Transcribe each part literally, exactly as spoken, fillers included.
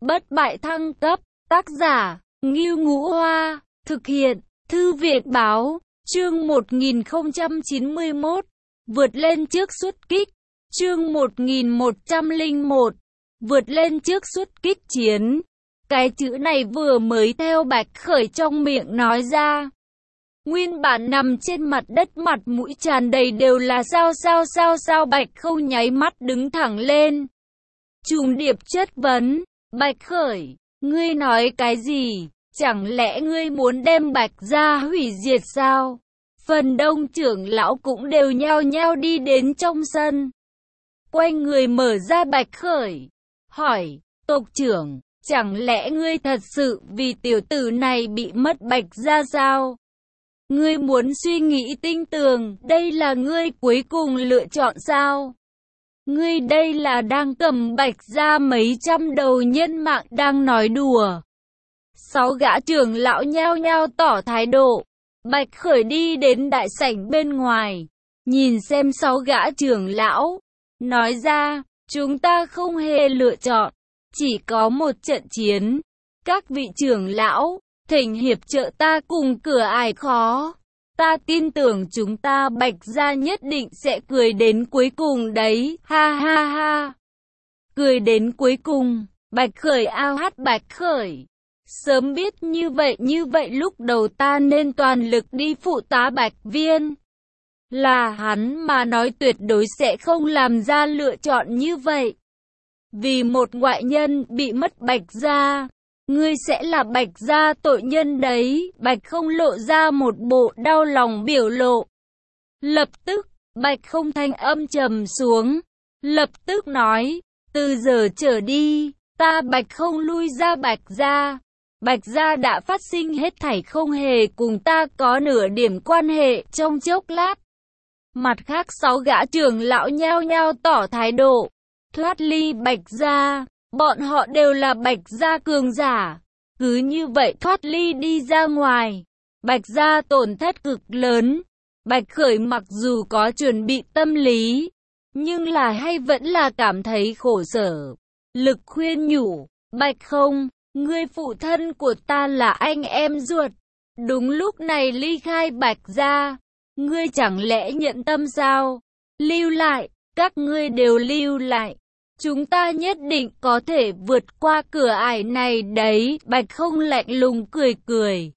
Bất bại thăng cấp, tác giả, Ngưu Ngũ Hoa, thực hiện, Thư viện Báo, chương một nghìn không trăm chín mươi mốt, vượt lên trước xuất kích, chương một nghìn một trăm lẻ một, vượt lên trước xuất kích chiến. Cái chữ này vừa mới theo Bạch Khởi trong miệng nói ra. Nguyên bản nằm trên mặt đất, mặt mũi tràn đầy đều là sao sao sao sao. Bạch Không nháy mắt đứng thẳng lên, trùng điệp chất vấn, Bạch Khởi, ngươi nói cái gì? Chẳng lẽ ngươi muốn đem Bạch gia hủy diệt sao? Phần đông trưởng lão cũng đều nhao nhao đi đến trong sân, quay người mở ra Bạch Khởi, hỏi, tộc trưởng, chẳng lẽ ngươi thật sự vì tiểu tử này bị mất Bạch gia sao? Ngươi muốn suy nghĩ tinh tường, đây là ngươi cuối cùng lựa chọn sao? Ngươi đây là đang cầm Bạch gia mấy trăm đầu nhân mạng đang nói đùa. Sáu gã trưởng lão nhao nhao tỏ thái độ. Bạch Khởi đi đến đại sảnh bên ngoài, nhìn xem sáu gã trưởng lão, nói ra, chúng ta không hề lựa chọn, chỉ có một trận chiến. Các vị trưởng lão, thỉnh hiệp trợ ta cùng cửa ải khó. Ta tin tưởng chúng ta Bạch gia nhất định sẽ cười đến cuối cùng đấy, ha ha ha. Cười đến cuối cùng, Bạch Khởi ao hát Bạch Khởi. Sớm biết như vậy như vậy lúc đầu ta nên toàn lực đi phụ tá Bạch Viên. Là hắn mà nói tuyệt đối sẽ không làm ra lựa chọn như vậy. Vì một ngoại nhân bị mất Bạch gia, ngươi sẽ là Bạch gia tội nhân đấy. Bạch Không lộ ra một bộ đau lòng biểu lộ. Lập tức, Bạch Không thanh âm trầm xuống, lập tức nói, từ giờ trở đi, ta Bạch Không lui ra Bạch gia. Bạch gia đã phát sinh hết thảy không hề cùng ta có nửa điểm quan hệ. Trong chốc lát, mặt khác sáu gã trưởng lão nhao nhao tỏ thái độ, thoát ly Bạch gia. Bọn họ đều là Bạch gia cường giả, cứ như vậy thoát ly đi ra ngoài, Bạch gia tổn thất cực lớn. Bạch Khởi mặc dù có chuẩn bị tâm lý, nhưng là hay vẫn là cảm thấy khổ sở. Lực khuyên nhủ, Bạch Không, ngươi phụ thân của ta là anh em ruột, đúng lúc này ly khai Bạch gia, ngươi chẳng lẽ nhận tâm sao? Lưu lại, các ngươi đều lưu lại. Chúng ta nhất định có thể vượt qua cửa ải này đấy. Bạch Không lạnh lùng cười cười,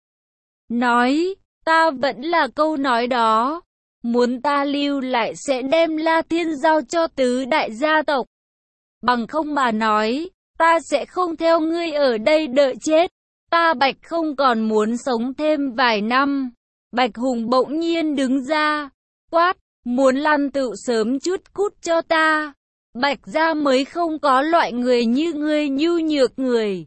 nói, ta vẫn là câu nói đó, muốn ta lưu lại sẽ đem La Thiên giao cho tứ đại gia tộc. Bằng không mà nói, ta sẽ không theo ngươi ở đây đợi chết. Ta Bạch Không còn muốn sống thêm vài năm. Bạch Hùng bỗng nhiên đứng ra, quát, muốn lăn tựu sớm chút cút cho ta. Bạch gia mới không có loại người như ngươi nhu nhược người.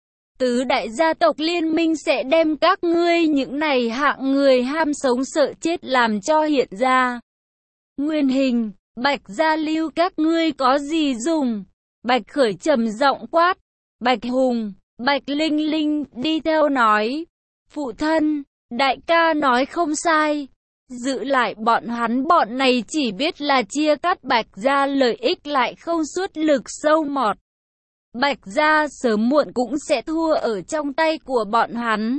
Tứ đại gia tộc liên minh sẽ đem các ngươi những này hạng người ham sống sợ chết làm cho hiện ra. Nguyên hình, Bạch gia lưu các ngươi có gì dùng? Bạch Khởi trầm giọng quát. Bạch Hùng, Bạch Linh Linh đi theo nói, phụ thân, đại ca nói không sai. Giữ lại bọn hắn, bọn này chỉ biết là chia cắt Bạch gia lợi ích, lại không suốt lực sâu mọt. Bạch gia sớm muộn cũng sẽ thua ở trong tay của bọn hắn.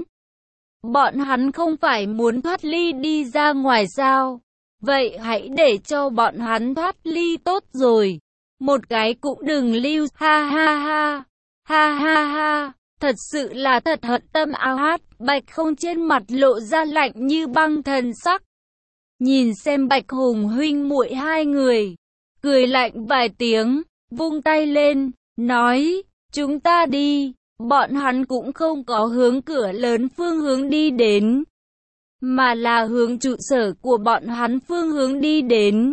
Bọn hắn không phải muốn thoát ly đi ra ngoài sao? Vậy hãy để cho bọn hắn thoát ly tốt rồi. Một cái cũng đừng lưu, ha ha ha, ha ha ha. Thật sự là thật hận tâm ao hát. Bạch Không trên mặt lộ ra lạnh như băng thần sắc, nhìn xem Bạch Hùng huynh muội hai người, cười lạnh vài tiếng, vung tay lên, nói, chúng ta đi. Bọn hắn cũng không có hướng cửa lớn phương hướng đi đến, mà là hướng trụ sở của bọn hắn phương hướng đi đến.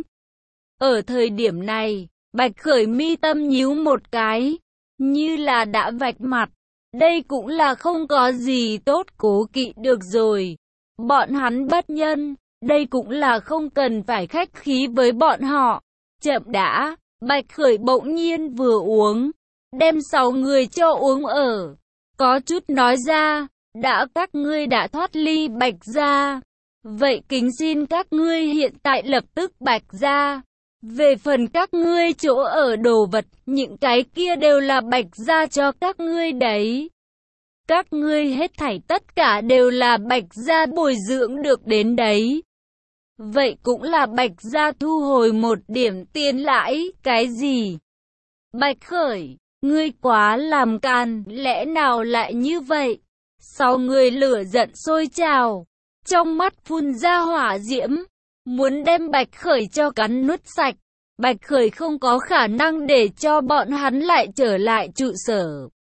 Ở thời điểm này, Bạch Khởi mi tâm nhíu một cái, như là đã vạch mặt. Đây cũng là không có gì tốt cố kỵ được rồi. Bọn hắn bất nhân, đây cũng là không cần phải khách khí với bọn họ. Chậm đã, Bạch Khởi bỗng nhiên vừa uống, đem sáu người cho uống ở. Có chút nói ra, đã các ngươi đã thoát ly Bạch gia, vậy kính xin các ngươi hiện tại lập tức Bạch gia, Về phần các ngươi chỗ ở đồ vật, những cái kia đều là Bạch gia cho các ngươi đấy. Các ngươi hết thảy tất cả đều là Bạch gia bồi dưỡng được đến đấy. Vậy cũng là Bạch gia thu hồi một điểm tiền lãi, cái gì? Bạch Khởi, ngươi quá làm càn, lẽ nào lại như vậy? Sau người lửa giận sôi trào, trong mắt phun ra hỏa diễm, muốn đem Bạch Khởi cho cắn nuốt sạch. Bạch Khởi không có khả năng để cho bọn hắn lại trở lại trụ sở.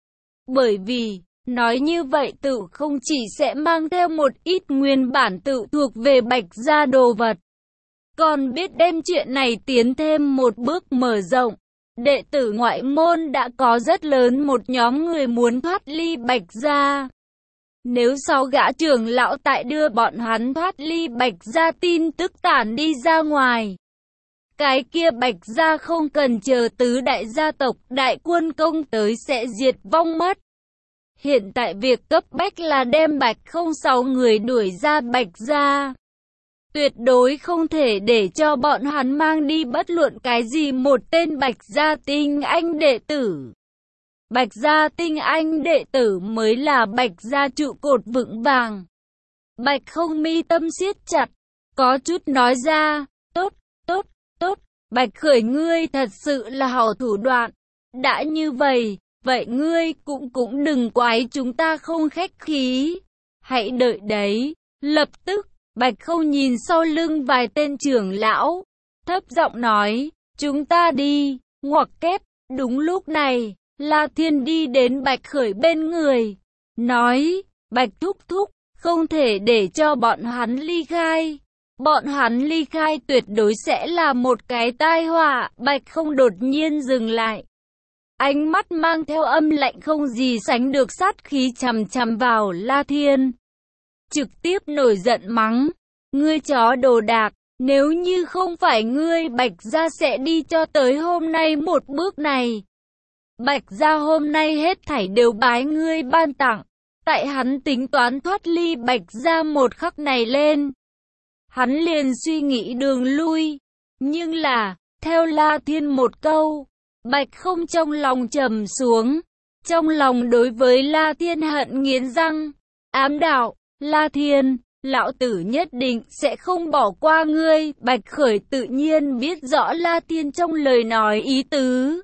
Bởi vì, nói như vậy tự không chỉ sẽ mang theo một ít nguyên bản tự thuộc về Bạch gia đồ vật, còn biết đem chuyện này tiến thêm một bước mở rộng. Đệ tử ngoại môn đã có rất lớn một nhóm người muốn thoát ly Bạch gia. Nếu sau gã trưởng lão tại đưa bọn hắn thoát ly Bạch gia tin tức tản đi ra ngoài, cái kia Bạch gia không cần chờ tứ đại gia tộc đại quân công tới sẽ diệt vong mất. Hiện tại việc cấp bách là đem Bạch không sáu người đuổi ra Bạch gia. Tuyệt đối không thể để cho bọn hắn mang đi bất luận cái gì một tên Bạch gia tinh anh đệ tử. Bạch gia tinh anh đệ tử mới là Bạch gia trụ cột vững vàng. Bạch không mi tâm siết chặt, có chút nói ra, tốt, tốt, tốt, Bạch Khởi ngươi thật sự là hảo thủ đoạn. Đã như vậy, vậy ngươi cũng cũng đừng quái chúng ta không khách khí. Hãy đợi đấy, lập tức. Bạch không nhìn sau lưng vài tên trưởng lão, thấp giọng nói, chúng ta đi, ngoặc kép. Đúng lúc này, La Thiên đi đến Bạch Khởi bên người, nói, Bạch thúc thúc, không thể để cho bọn hắn ly khai. Bọn hắn ly khai tuyệt đối sẽ là một cái tai họa. Bạch không đột nhiên dừng lại, ánh mắt mang theo âm lạnh không gì sánh được sát khí chằm chằm vào La Thiên. Trực tiếp nổi giận mắng, ngươi chó đồ đạc, nếu như không phải ngươi Bạch gia sẽ đi cho tới hôm nay một bước này. Bạch gia hôm nay hết thảy đều bái ngươi ban tặng, tại hắn tính toán thoát ly Bạch gia một khắc này lên. Hắn liền suy nghĩ đường lui, nhưng là, theo La Thiên một câu, Bạch không trong lòng trầm xuống, trong lòng đối với La Thiên hận nghiến răng, ám đạo. La Thiên, lão tử nhất định sẽ không bỏ qua ngươi. Bạch Khởi tự nhiên biết rõ La Thiên trong lời nói ý tứ.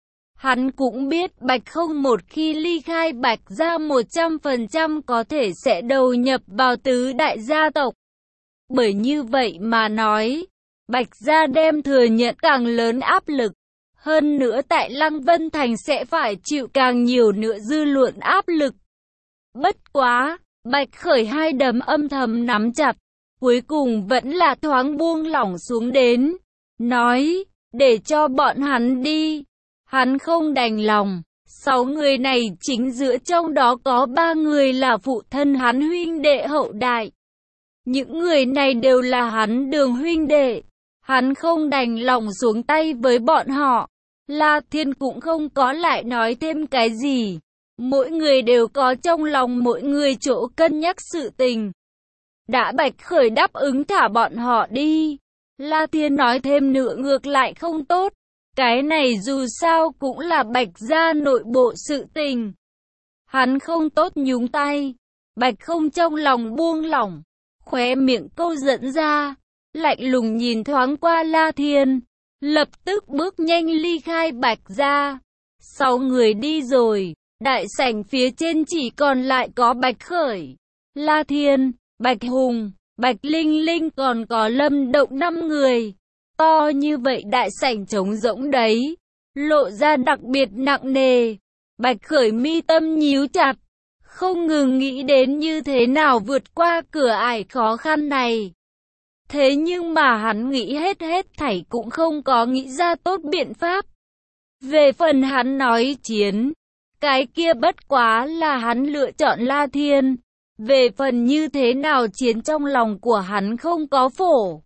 Hắn cũng biết Bạch không một khi ly khai Bạch gia một trăm phần trăm có thể sẽ đầu nhập vào tứ đại gia tộc. Bởi như vậy mà nói, Bạch gia đem thừa nhận càng lớn áp lực. Hơn nữa tại Lăng Vân Thành sẽ phải chịu càng nhiều nữa dư luận áp lực. Bất quá! Bạch Khởi hai đấm âm thầm nắm chặt, cuối cùng vẫn là thoáng buông lỏng xuống đến, nói, để cho bọn hắn đi. Hắn không đành lòng, sáu người này chính giữa trong đó có ba người là phụ thân hắn huynh đệ hậu đại. Những người này đều là hắn Đường huynh đệ, hắn không đành lòng xuống tay với bọn họ. La Thiên cũng không có lại nói thêm cái gì. Mỗi người đều có trong lòng mỗi người chỗ cân nhắc sự tình. Đã Bạch Khởi đáp ứng thả bọn họ đi, La Thiên nói thêm nữa ngược lại không tốt. Cái này dù sao cũng là Bạch gia nội bộ sự tình, hắn không tốt nhúng tay. Bạch không trong lòng buông lỏng, khóe miệng câu dẫn ra, lạnh lùng nhìn thoáng qua La Thiên, lập tức bước nhanh ly khai Bạch gia. Sáu người đi rồi, đại sảnh phía trên chỉ còn lại có Bạch Khởi, La Thiên, Bạch Hùng, Bạch Linh Linh còn có Lâm Động năm người. To như vậy đại sảnh trống rỗng đấy, lộ ra đặc biệt nặng nề. Bạch Khởi mi tâm nhíu chặt, không ngừng nghĩ đến như thế nào vượt qua cửa ải khó khăn này. Thế nhưng mà hắn nghĩ hết hết thảy cũng không có nghĩ ra tốt biện pháp. Về phần hắn nói chiến, cái kia bất quá là hắn lựa chọn La Thiên. Về phần như thế nào chiến trong lòng của hắn không có phổ.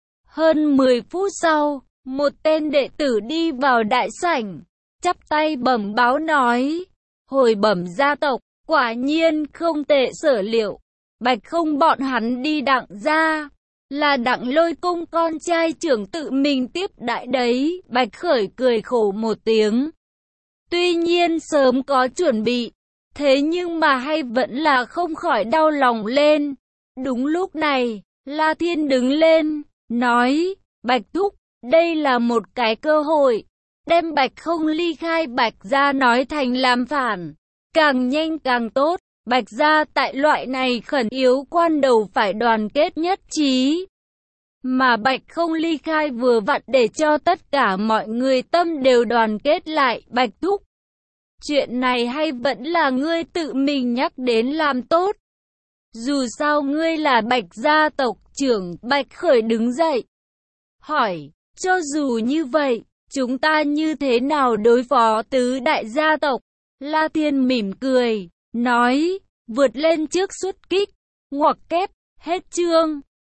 Hơn mười phút sau, một tên đệ tử đi vào đại sảnh, chắp tay bẩm báo nói, hồi bẩm gia tộc, quả nhiên không tệ sở liệu. Bạch không bọn hắn đi Đặng gia, là Đặng Lôi Cung con trai trưởng tự mình tiếp đãi đấy. Bạch Khởi cười khổ một tiếng. Tuy nhiên sớm có chuẩn bị, thế nhưng mà hay vẫn là không khỏi đau lòng lên. Đúng lúc này, La Thiên đứng lên, nói, Bạch Thúc, đây là một cái cơ hội, đem Bạch Không ly khai Bạch gia nói thành làm phản, càng nhanh càng tốt. Bạch gia tại loại này khẩn yếu quan đầu phải đoàn kết nhất trí. Mà Bạch Không ly khai vừa vặn để cho tất cả mọi người tâm đều đoàn kết lại. Bạch Thúc, chuyện này hay vẫn là ngươi tự mình nhắc đến làm tốt. Dù sao ngươi là Bạch gia tộc trưởng. Bạch Khởi đứng dậy, hỏi, cho dù như vậy, chúng ta như thế nào đối phó tứ đại gia tộc? La Thiên mỉm cười, nói, vượt lên trước xuất kích, ngoặc kép, hết chương.